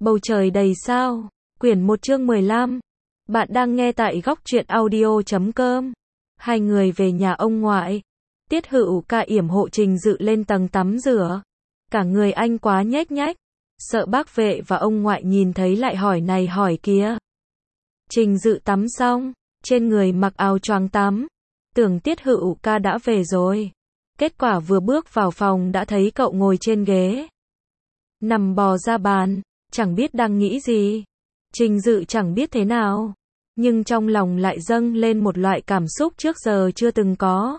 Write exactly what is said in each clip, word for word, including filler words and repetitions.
Bầu trời đầy sao. Quyển một chương mười lăm. Bạn đang nghe tại góc truyện audio chấm com. Hai người về nhà ông ngoại. Tiết Hữu Ca yểm hộ Trình Dự lên tầng tắm rửa. Cả người anh quá nhếch nhách. Sợ bác vệ và ông ngoại nhìn thấy lại hỏi này hỏi kia. Trình Dự tắm xong, trên người mặc áo choàng tắm. Tưởng Tiết Hữu Ca đã về rồi. Kết quả vừa bước vào phòng đã thấy cậu ngồi trên ghế. Nằm bò ra bàn, chẳng biết đang nghĩ gì. Trình Dự chẳng biết thế nào. Nhưng trong lòng lại dâng lên một loại cảm xúc trước giờ chưa từng có.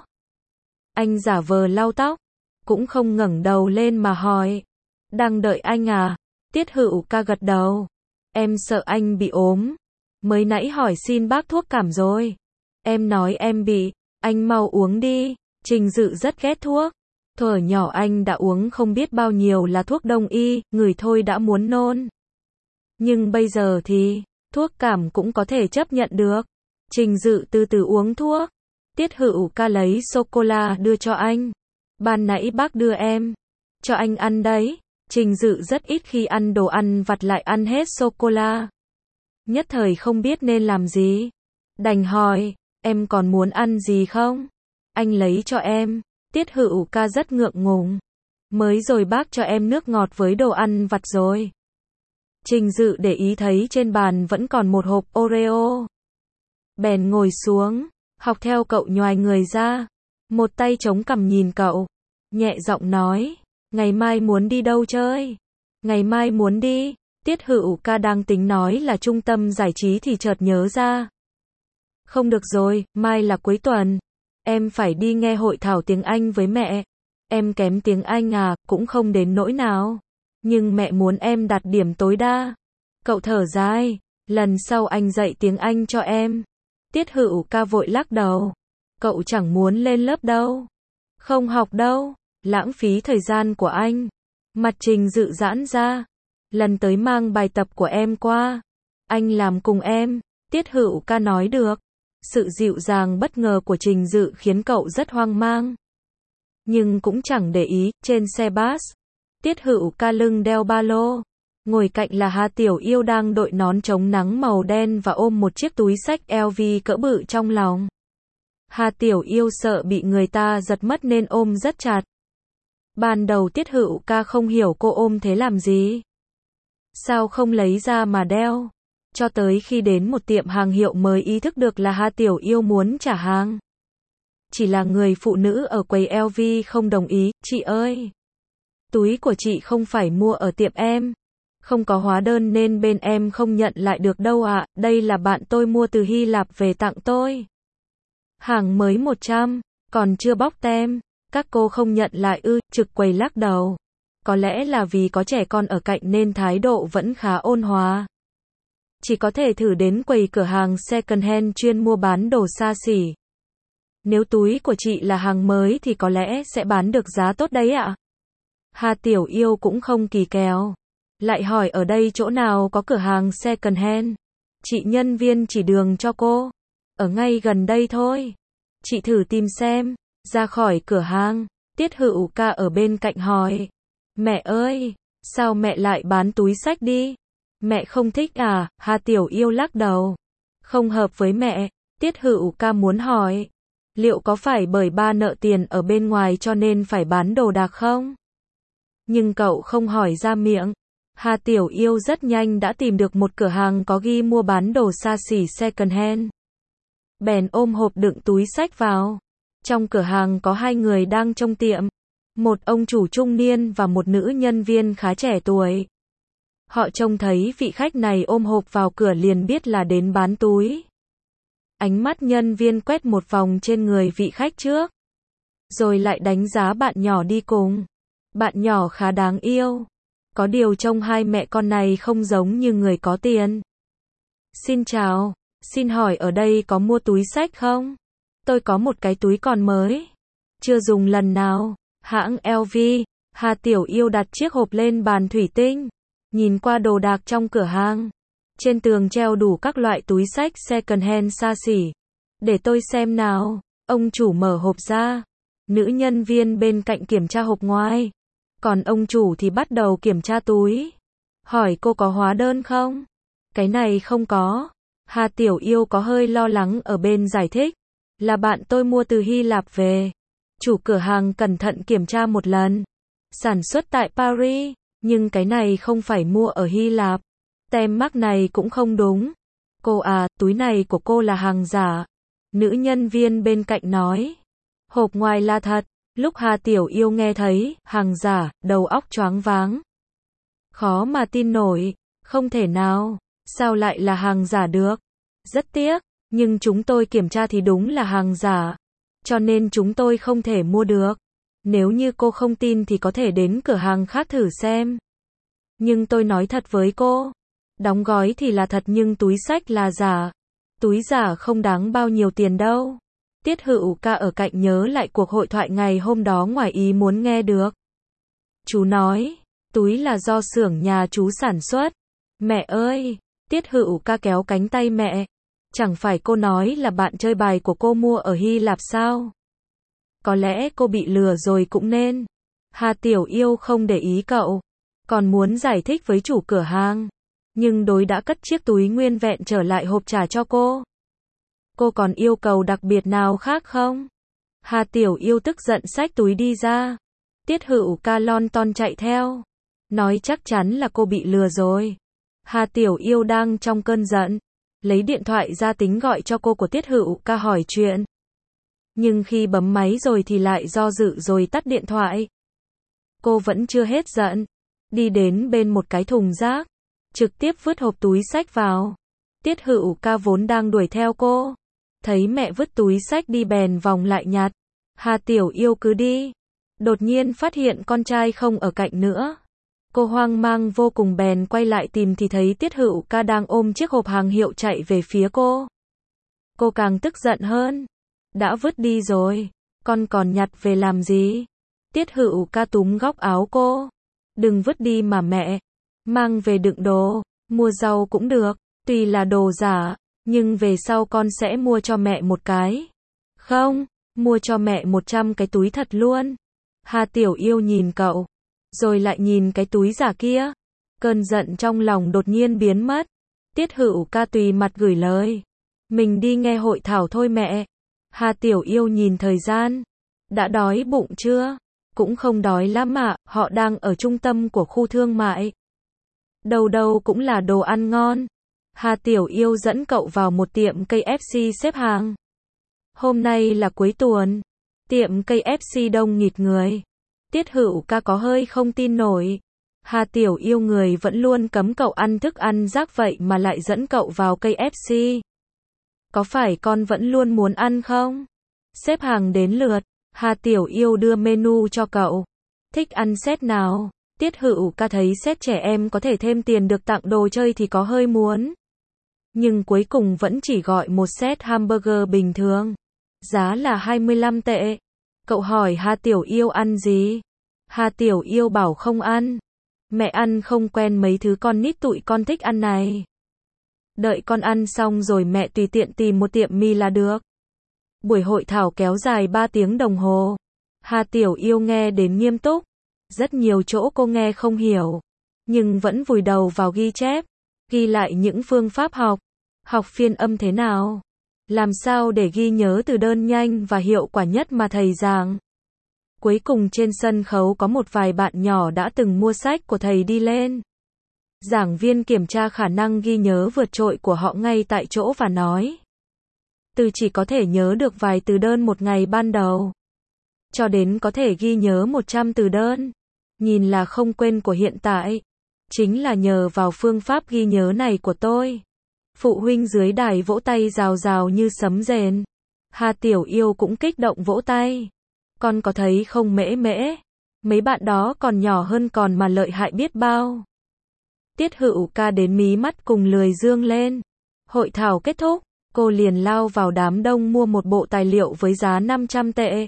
Anh giả vờ lau tóc, cũng không ngẩng đầu lên mà hỏi. Đang đợi anh à? Tiết Hữu Ca gật đầu. Em sợ anh bị ốm. Mới nãy hỏi xin bác thuốc cảm rồi. Em nói em bị, anh mau uống đi. Trình Dự rất ghét thuốc. Thuở nhỏ anh đã uống không biết bao nhiêu là thuốc đông y, ngửi thôi đã muốn nôn. Nhưng bây giờ thì, thuốc cảm cũng có thể chấp nhận được. Trình Dự từ từ uống thuốc. Tiết Hữu Ca lấy sô-cô-la đưa cho anh. Ban nãy bác đưa em. Cho anh ăn đấy. Trình Dự rất ít khi ăn đồ ăn vặt lại ăn hết sô-cô-la. Nhất thời không biết nên làm gì. Đành hỏi, em còn muốn ăn gì không? Anh lấy cho em. Tiết Hữu Ca rất ngượng ngùng. Mới rồi bác cho em nước ngọt với đồ ăn vặt rồi. Trình Dự để ý thấy trên bàn vẫn còn một hộp Oreo. Bèn ngồi xuống, học theo cậu nhoài người ra. Một tay chống cằm nhìn cậu. Nhẹ giọng nói, ngày mai muốn đi đâu chơi? Ngày mai muốn đi. Tiết Hữu Ca đang tính nói là trung tâm giải trí thì chợt nhớ ra. Không được rồi, mai là cuối tuần. Em phải đi nghe hội thảo tiếng Anh với mẹ. Em kém tiếng Anh à, cũng không đến nỗi nào. Nhưng mẹ muốn em đạt điểm tối đa. Cậu thở dài, lần sau anh dạy tiếng Anh cho em. Tiết Hữu Ca vội lắc đầu. Cậu chẳng muốn lên lớp đâu. Không học đâu, lãng phí thời gian của anh. Mặt Trình Dự giãn ra. Lần tới mang bài tập của em qua. Anh làm cùng em. Tiết Hữu Ca nói được. Sự dịu dàng bất ngờ của Trình Dự khiến cậu rất hoang mang. Nhưng cũng chẳng để ý, trên xe bus. Tiết Hữu Ca lưng đeo ba lô. Ngồi cạnh là Hà Tiểu Yêu đang đội nón chống nắng màu đen và ôm một chiếc túi xách eo vi cỡ bự trong lòng. Hà Tiểu Yêu sợ bị người ta giật mất nên ôm rất chặt. Ban đầu Tiết Hữu Ca không hiểu cô ôm thế làm gì. Sao không lấy ra mà đeo? Cho tới khi đến một tiệm hàng hiệu mới ý thức được là Hà Tiểu Yêu muốn trả hàng. Chỉ là người phụ nữ ở quầy eo vi không đồng ý. Chị ơi! Túi của chị không phải mua ở tiệm em. Không có hóa đơn nên bên em không nhận lại được đâu ạ. Đây là bạn tôi mua từ Hy Lạp về tặng tôi. Hàng mới một trăm, còn chưa bóc tem. Các cô không nhận lại ư? Trực quầy lắc đầu. Có lẽ là vì có trẻ con ở cạnh nên thái độ vẫn khá ôn hòa. Chỉ có thể thử đến quầy cửa hàng second hand chuyên mua bán đồ xa xỉ. Nếu túi của chị là hàng mới thì có lẽ sẽ bán được giá tốt đấy ạ. Hà Tiểu Yêu cũng không kỳ kèo. Lại hỏi ở đây chỗ nào có cửa hàng second hand. Chị nhân viên chỉ đường cho cô. Ở ngay gần đây thôi. Chị thử tìm xem. Ra khỏi cửa hàng, Tiết Hữu Ca ở bên cạnh hỏi. Mẹ ơi, sao mẹ lại bán túi xách đi? Mẹ không thích à? Hà Tiểu Yêu lắc đầu. Không hợp với mẹ. Tiết Hữu Ca muốn hỏi. Liệu có phải bởi ba nợ tiền ở bên ngoài cho nên phải bán đồ đạc không? Nhưng cậu không hỏi ra miệng. Hà Tiểu Yêu rất nhanh đã tìm được một cửa hàng có ghi mua bán đồ xa xỉ second hand. Bèn ôm hộp đựng túi xách vào. Trong cửa hàng có hai người đang trông tiệm. Một ông chủ trung niên và một nữ nhân viên khá trẻ tuổi. Họ trông thấy vị khách này ôm hộp vào cửa liền biết là đến bán túi. Ánh mắt nhân viên quét một vòng trên người vị khách trước. Rồi lại đánh giá bạn nhỏ đi cùng. Bạn nhỏ khá đáng yêu. Có điều trông hai mẹ con này không giống như người có tiền. Xin chào, xin hỏi ở đây có mua túi xách không? Tôi có một cái túi còn mới. Chưa dùng lần nào. Hãng lờ vê. Hà Tiểu Yêu đặt chiếc hộp lên bàn thủy tinh. Nhìn qua đồ đạc trong cửa hàng. Trên tường treo đủ các loại túi xách second hand xa xỉ. Để tôi xem nào. Ông chủ mở hộp ra. Nữ nhân viên bên cạnh kiểm tra hộp ngoài. Còn ông chủ thì bắt đầu kiểm tra túi. Hỏi cô có hóa đơn không? Cái này không có. Hà Tiểu Yêu có hơi lo lắng ở bên giải thích. Là bạn tôi mua từ Hy Lạp về. Chủ cửa hàng cẩn thận kiểm tra một lần. Sản xuất tại Paris, nhưng cái này không phải mua ở Hy Lạp. Tem mác này cũng không đúng. Cô à, túi này của cô là hàng giả. Nữ nhân viên bên cạnh nói. Hộp ngoài là thật. Lúc Hà Tiểu Yêu nghe thấy, hàng giả, đầu óc choáng váng. Khó mà tin nổi, không thể nào, sao lại là hàng giả được? Rất tiếc, nhưng chúng tôi kiểm tra thì đúng là hàng giả. Cho nên chúng tôi không thể mua được. Nếu như cô không tin thì có thể đến cửa hàng khác thử xem. Nhưng tôi nói thật với cô. Đóng gói thì là thật nhưng túi xách là giả. Túi giả không đáng bao nhiêu tiền đâu. Tiết Hữu Ca ở cạnh nhớ lại cuộc hội thoại ngày hôm đó ngoài ý muốn nghe được. Chú nói, túi là do xưởng nhà chú sản xuất. Mẹ ơi, Tiết Hữu Ca kéo cánh tay mẹ. Chẳng phải cô nói là bạn chơi bài của cô mua ở Hy Lạp sao? Có lẽ cô bị lừa rồi cũng nên. Hà Tiểu Yêu không để ý cậu. Còn muốn giải thích với chủ cửa hàng. Nhưng đối đã cất chiếc túi nguyên vẹn trở lại hộp trả cho cô. Cô còn yêu cầu đặc biệt nào khác không? Hà Tiểu Yêu tức giận xách túi đi ra. Tiết Hữu Ca lon ton chạy theo. Nói chắc chắn là cô bị lừa rồi. Hà Tiểu Yêu đang trong cơn giận. Lấy điện thoại ra tính gọi cho cô của Tiết Hữu Ca hỏi chuyện. Nhưng khi bấm máy rồi thì lại do dự rồi tắt điện thoại. Cô vẫn chưa hết giận. Đi đến bên một cái thùng rác. Trực tiếp vứt hộp túi xách vào. Tiết Hữu Ca vốn đang đuổi theo cô. Thấy mẹ vứt túi xách đi bèn vòng lại nhặt. Hà Tiểu Yêu cứ đi. Đột nhiên phát hiện con trai không ở cạnh nữa. Cô hoang mang vô cùng bèn quay lại tìm thì thấy Tiết Hữu Ca đang ôm chiếc hộp hàng hiệu chạy về phía cô. Cô càng tức giận hơn. Đã vứt đi rồi. Con còn nhặt về làm gì? Tiết Hữu Ca túm góc áo cô. Đừng vứt đi mà mẹ. Mang về đựng đồ. Mua rau cũng được. Tuy là đồ giả. Nhưng về sau con sẽ mua cho mẹ một cái. Không, mua cho mẹ một trăm cái túi thật luôn. Hà Tiểu Yêu nhìn cậu. Rồi lại nhìn cái túi giả kia. Cơn giận trong lòng đột nhiên biến mất. Tiết Hữu Ca tùy mặt gửi lời. Mình đi nghe hội thảo thôi mẹ. Hà Tiểu Yêu nhìn thời gian. Đã đói bụng chưa? Cũng không đói lắm ạ, họ đang ở trung tâm của khu thương mại. Đâu đâu cũng là đồ ăn ngon. Hà Tiểu Yêu dẫn cậu vào một tiệm ca ép xê xếp hàng. Hôm nay là cuối tuần. Tiệm ca ép xê đông nghịt người. Tiết Hữu Ca có hơi không tin nổi. Hà Tiểu Yêu người vẫn luôn cấm cậu ăn thức ăn rác vậy mà lại dẫn cậu vào ca ép xê. Có phải con vẫn luôn muốn ăn không? Xếp hàng đến lượt. Hà Tiểu Yêu đưa menu cho cậu. Thích ăn set nào? Tiết Hữu Ca thấy set trẻ em có thể thêm tiền được tặng đồ chơi thì có hơi muốn. Nhưng cuối cùng vẫn chỉ gọi một set hamburger bình thường. Giá là hai mươi lăm tệ. Cậu hỏi Hà Tiểu Yêu ăn gì? Hà Tiểu Yêu bảo không ăn. Mẹ ăn không quen mấy thứ con nít tụi con thích ăn này. Đợi con ăn xong rồi mẹ tùy tiện tìm một tiệm mì là được. Buổi hội thảo kéo dài ba tiếng đồng hồ. Hà Tiểu Yêu nghe đến nghiêm túc. Rất nhiều chỗ cô nghe không hiểu. Nhưng vẫn vùi đầu vào ghi chép. Ghi lại những phương pháp học. Học phiên âm thế nào? Làm sao để ghi nhớ từ đơn nhanh và hiệu quả nhất mà thầy giảng? Cuối cùng trên sân khấu có một vài bạn nhỏ đã từng mua sách của thầy đi lên. Giảng viên kiểm tra khả năng ghi nhớ vượt trội của họ ngay tại chỗ và nói. Từ chỉ có thể nhớ được vài từ đơn một ngày ban đầu. Cho đến có thể ghi nhớ một trăm từ đơn. Nhìn là không quên của hiện tại. Chính là nhờ vào phương pháp ghi nhớ này của tôi. Phụ huynh dưới đài vỗ tay rào rào như sấm rền. Hà Tiểu Yêu cũng kích động vỗ tay. Con có thấy không mễ mễ? Mấy bạn đó còn nhỏ hơn còn mà lợi hại biết bao. Tiết Hữu Ca đến mí mắt cùng lười dương lên. Hội thảo kết thúc, cô liền lao vào đám đông mua một bộ tài liệu với giá năm trăm tệ.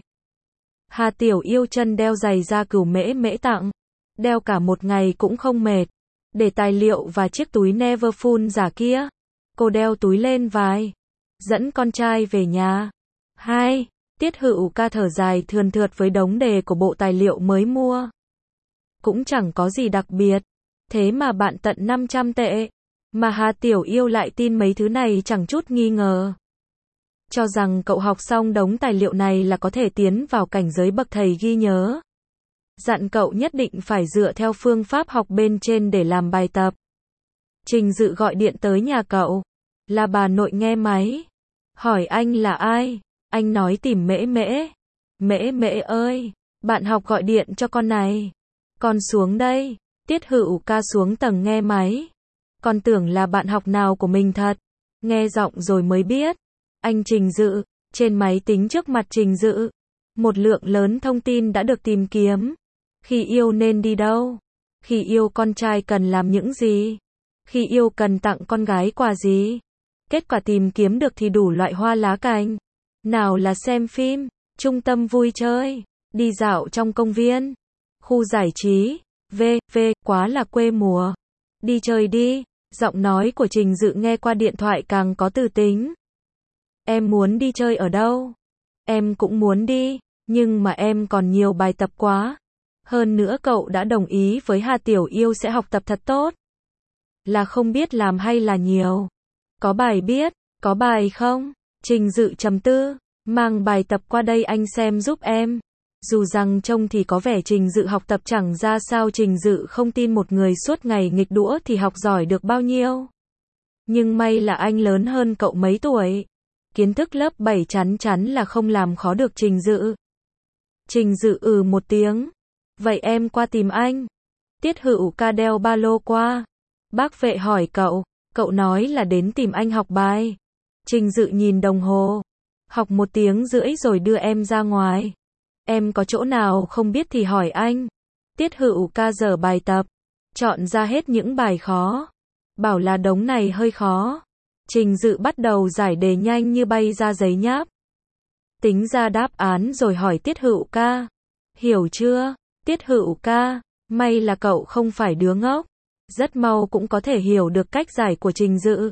Hà Tiểu Yêu chân đeo giày da cừu mễ mễ tặng. Đeo cả một ngày cũng không mệt. Để tài liệu và chiếc túi Neverfull giả kia. Cô đeo túi lên vai. Dẫn con trai về nhà. Hai. Tiết Hữu Ca thở dài thườn thượt với đống đề của bộ tài liệu mới mua. Cũng chẳng có gì đặc biệt. Thế mà bạn tận năm trăm tệ. Mà Hà Tiểu Yêu lại tin mấy thứ này chẳng chút nghi ngờ. Cho rằng cậu học xong đống tài liệu này là có thể tiến vào cảnh giới bậc thầy ghi nhớ. Dặn cậu nhất định phải dựa theo phương pháp học bên trên để làm bài tập. Trình Dự gọi điện tới nhà cậu. Là bà nội nghe máy. Hỏi anh là ai? Anh nói tìm Mễ Mễ. Mễ Mễ ơi, bạn học gọi điện cho con này. Con xuống đây. Tiết Hữu Ca xuống tầng nghe máy. Con tưởng là bạn học nào của mình thật. Nghe giọng rồi mới biết. Anh Trình Dự, trên máy tính trước mặt Trình Dự. Một lượng lớn thông tin đã được tìm kiếm. Khi yêu nên đi đâu? Khi yêu con trai cần làm những gì? Khi yêu cần tặng con gái quà gì? Kết quả tìm kiếm được thì đủ loại hoa lá cành. Nào là xem phim, trung tâm vui chơi, đi dạo trong công viên, khu giải trí, v, v, quá là quê mùa. Đi chơi đi, giọng nói của Trình Dự nghe qua điện thoại càng có từ tính. Em muốn đi chơi ở đâu? Em cũng muốn đi, nhưng mà em còn nhiều bài tập quá. Hơn nữa cậu đã đồng ý với Hà Tiểu Yêu sẽ học tập thật tốt. Là không biết làm hay là nhiều? Có bài biết, có bài không? Trình Dự trầm tư, mang bài tập qua đây anh xem giúp em. Dù rằng trông thì có vẻ Trình Dự học tập chẳng ra sao, Trình Dự không tin một người suốt ngày nghịch đũa thì học giỏi được bao nhiêu. Nhưng may là anh lớn hơn cậu mấy tuổi. Kiến thức lớp bảy chắn chắn là không làm khó được Trình Dự. Trình Dự ừ một tiếng. Vậy em qua tìm anh. Tiết Hữu Ca đeo ba lô qua. Bác vệ hỏi cậu. Cậu nói là đến tìm anh học bài. Trình Dự nhìn đồng hồ. Học một tiếng rưỡi rồi đưa em ra ngoài. Em có chỗ nào không biết thì hỏi anh. Tiết Hữu Ca dở bài tập. Chọn ra hết những bài khó. Bảo là đống này hơi khó. Trình Dự bắt đầu giải đề nhanh như bay ra giấy nháp. Tính ra đáp án rồi hỏi Tiết Hữu Ca. Hiểu chưa? Tiết Hữu Ca, may là cậu không phải đứa ngốc. Rất mau cũng có thể hiểu được cách giải của Trình Dự.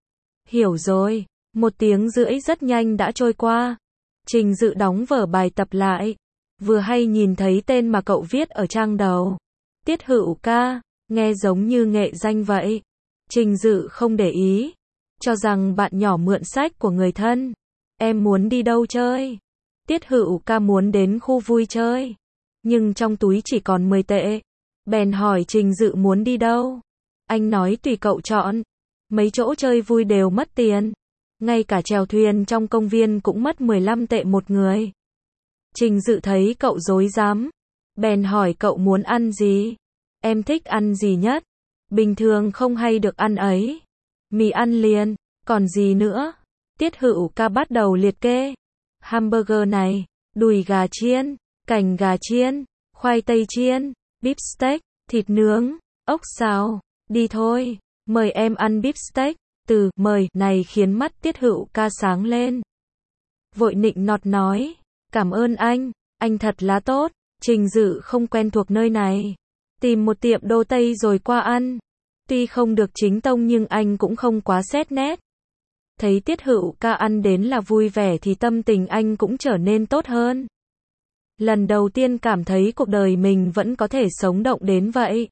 Hiểu rồi. Một tiếng rưỡi rất nhanh đã trôi qua. Trình Dự đóng vở bài tập lại. Vừa hay nhìn thấy tên mà cậu viết ở trang đầu. Tiết Hữu Ca, nghe giống như nghệ danh vậy. Trình Dự không để ý. Cho rằng bạn nhỏ mượn sách của người thân. Em muốn đi đâu chơi? Tiết Hữu Ca muốn đến khu vui chơi. Nhưng trong túi chỉ còn mười tệ. Bèn hỏi Trình Dự muốn đi đâu? Anh nói tùy cậu chọn. Mấy chỗ chơi vui đều mất tiền. Ngay cả chèo thuyền trong công viên cũng mất mười lăm tệ một người. Trình Dự thấy cậu dối dám. Bèn hỏi cậu muốn ăn gì? Em thích ăn gì nhất? Bình thường không hay được ăn ấy. Mì ăn liền, còn gì nữa? Tiết Hữu Ca bắt đầu liệt kê. Hamburger này, đùi gà chiên, cành gà chiên, khoai tây chiên, bíp steak, thịt nướng, ốc xào. Đi thôi, mời em ăn bíp steak. Từ mời này khiến mắt Tiết Hữu Ca sáng lên. Vội nịnh nọt nói, cảm ơn anh, anh thật là tốt. Trình Dự không quen thuộc nơi này. Tìm một tiệm đồ Tây rồi qua ăn. Tuy không được chính tông nhưng anh cũng không quá xét nét. Thấy Tiết Hữu Ca ăn đến là vui vẻ thì tâm tình anh cũng trở nên tốt hơn. Lần đầu tiên cảm thấy cuộc đời mình vẫn có thể sống động đến vậy.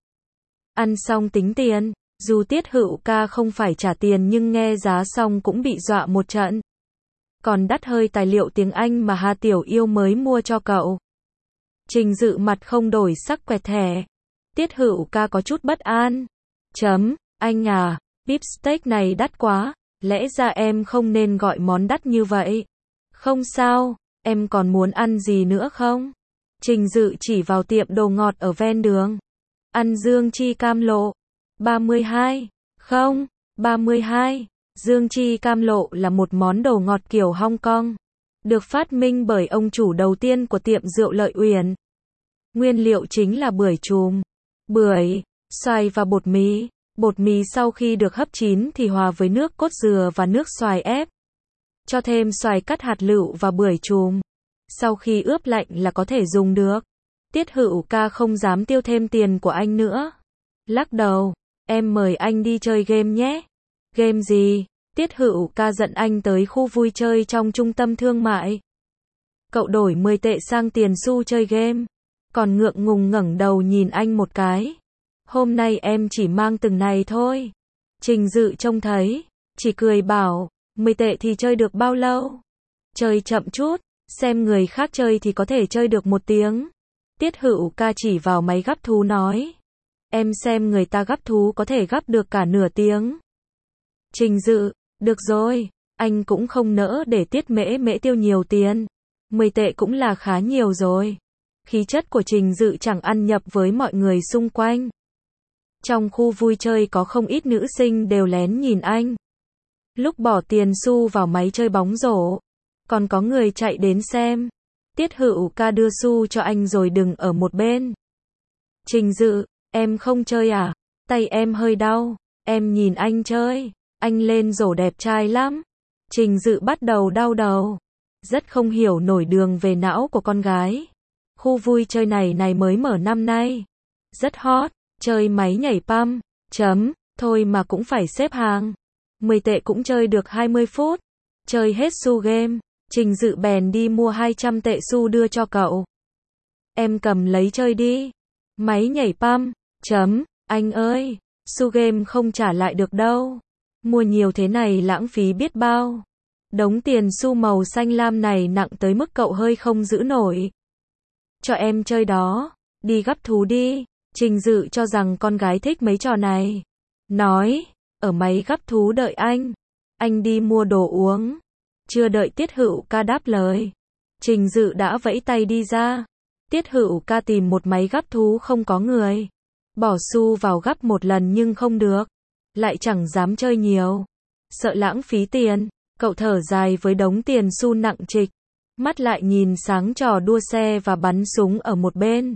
Ăn xong tính tiền, dù Tiết Hữu Ca không phải trả tiền nhưng nghe giá xong cũng bị dọa một trận. Còn đắt hơi tài liệu tiếng Anh mà Hà Tiểu Yêu mới mua cho cậu. Trình Dự mặt không đổi sắc quẹt thẻ. Tiết Hữu Ca có chút bất an. Chấm, anh à, beef steak này đắt quá, lẽ ra em không nên gọi món đắt như vậy. Không sao, em còn muốn ăn gì nữa không? Trình Dự chỉ vào tiệm đồ ngọt ở ven đường. Ăn Dương Chi Cam Lộ. ba mươi hai. Không, ba mươi hai. Dương Chi Cam Lộ là một món đồ ngọt kiểu Hong Kong. Được phát minh bởi ông chủ đầu tiên của tiệm rượu Lợi Uyển. Nguyên liệu chính là bưởi chùm, bưởi, xoài và bột mì. Bột mì sau khi được hấp chín thì hòa với nước cốt dừa và nước xoài ép. Cho thêm xoài cắt hạt lựu và bưởi chùm. Sau khi ướp lạnh là có thể dùng được. Tiết Hữu Ca không dám tiêu thêm tiền của anh nữa. Lắc đầu, em mời anh đi chơi game nhé. Game gì? Tiết Hữu Ca dẫn anh tới khu vui chơi trong trung tâm thương mại. Cậu đổi mười tệ sang tiền xu chơi game. Còn ngượng ngùng ngẩng đầu nhìn anh một cái. Hôm nay em chỉ mang từng này thôi. Trình Dự trông thấy, chỉ cười bảo, mười tệ thì chơi được bao lâu? Chơi chậm chút, xem người khác chơi thì có thể chơi được một tiếng. Tiết Hữu Ca chỉ vào máy gắp thú nói. Em xem người ta gắp thú có thể gắp được cả nửa tiếng. Trình Dự, được rồi, anh cũng không nỡ để Tiết Mễ Mễ tiêu nhiều tiền. mười tệ cũng là khá nhiều rồi. Khí chất của Trình Dự chẳng ăn nhập với mọi người xung quanh. Trong khu vui chơi có không ít nữ sinh đều lén nhìn anh. Lúc bỏ tiền xu vào máy chơi bóng rổ, còn có người chạy đến xem. Tiết Hữu Ca đưa xu cho anh rồi đừng ở một bên. Trình Dự, em không chơi à? Tay em hơi đau, em nhìn anh chơi, anh lên rổ đẹp trai lắm. Trình Dự bắt đầu đau đầu, rất không hiểu nổi đường về não của con gái. Khu vui chơi này này mới mở năm nay, rất hot, chơi máy nhảy pump, chấm, thôi mà cũng phải xếp hàng. mười tệ cũng chơi được hai mươi phút, chơi hết xu game. Trình Dự bèn đi mua hai trăm tệ xu đưa cho cậu. Em cầm lấy chơi đi. Máy nhảy pump, chấm, anh ơi, xu game không trả lại được đâu. Mua nhiều thế này lãng phí biết bao. Đống tiền xu màu xanh lam này nặng tới mức cậu hơi không giữ nổi. Cho em chơi đó, đi gắp thú đi. Trình Dự cho rằng con gái thích mấy trò này. Nói, ở máy gắp thú đợi anh. Anh đi mua đồ uống. Chưa đợi Tiết Hữu Ca đáp lời, Trình Dự đã vẫy tay đi ra. Tiết Hữu Ca tìm một máy gắp thú không có người. Bỏ xu vào gắp một lần nhưng không được. Lại chẳng dám chơi nhiều. Sợ lãng phí tiền, cậu thở dài với đống tiền xu nặng trịch. Mắt lại nhìn sáng trò đua xe và bắn súng ở một bên.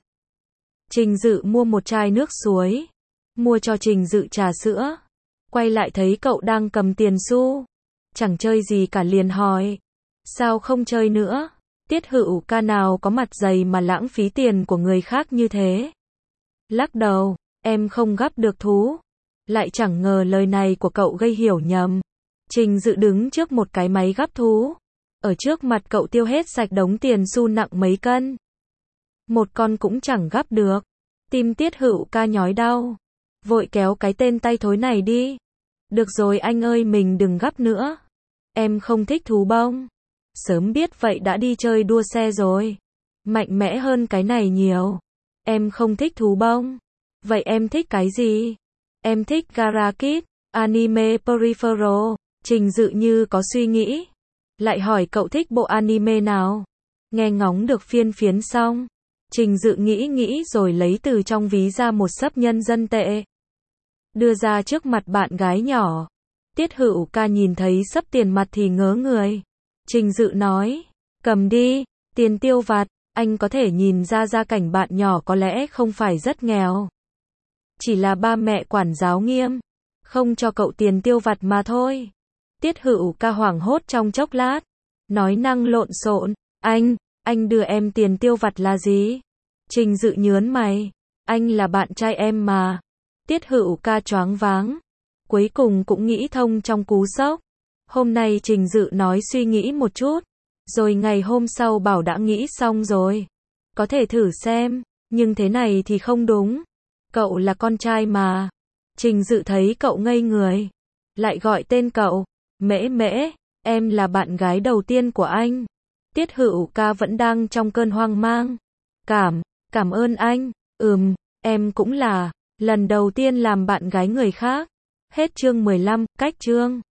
Trình Dự mua một chai nước suối. Mua cho Trình Dự trà sữa. Quay lại thấy cậu đang cầm tiền xu. Chẳng chơi gì cả liền hỏi. Sao không chơi nữa? Tiết Hữu Ca nào có mặt dày mà lãng phí tiền của người khác như thế. Lắc đầu, em không gắp được thú. Lại chẳng ngờ lời này của cậu gây hiểu nhầm. Trình Dự đứng trước một cái máy gắp thú. Ở trước mặt cậu tiêu hết sạch đống tiền xu nặng mấy cân. Một con cũng chẳng gắp được. Tim Tiết Hữu Ca nhói đau. Vội kéo cái tên tay thối này đi. Được rồi anh ơi, mình đừng gắp nữa. Em không thích thú bông. Sớm biết vậy đã đi chơi đua xe rồi. Mạnh mẽ hơn cái này nhiều. Em không thích thú bông. Vậy em thích cái gì? Em thích Garakid, anime peripheral. Trình Dự như có suy nghĩ. Lại hỏi cậu thích bộ anime nào? Nghe ngóng được phiên phiến xong. Trình Dự nghĩ nghĩ rồi lấy từ trong ví ra một xấp nhân dân tệ. Đưa ra trước mặt bạn gái nhỏ. Tiết Hữu Ca nhìn thấy xấp tiền mặt thì ngớ người. Trình Dự nói, cầm đi, tiền tiêu vặt. Anh có thể nhìn ra gia cảnh bạn nhỏ có lẽ không phải rất nghèo. Chỉ là ba mẹ quản giáo nghiêm, không cho cậu tiền tiêu vặt mà thôi. Tiết Hữu Ca hoảng hốt trong chốc lát. Nói năng lộn xộn, anh, anh đưa em tiền tiêu vặt là gì? Trình Dự nhớn mày, anh là bạn trai em mà. Tiết Hữu Ca choáng váng. Cuối cùng cũng nghĩ thông trong cú sốc. Hôm nay Trình Dự nói suy nghĩ một chút. Rồi ngày hôm sau bảo đã nghĩ xong rồi. Có thể thử xem, nhưng thế này thì không đúng. Cậu là con trai mà. Trình Dự thấy cậu ngây người. Lại gọi tên cậu. Mễ Mễ, em là bạn gái đầu tiên của anh. Tiết Hữu Ca vẫn đang trong cơn hoang mang. Cảm, cảm ơn anh. Ừm, em cũng là. Lần đầu tiên làm bạn gái người khác. Hết chương mười lăm, cách chương.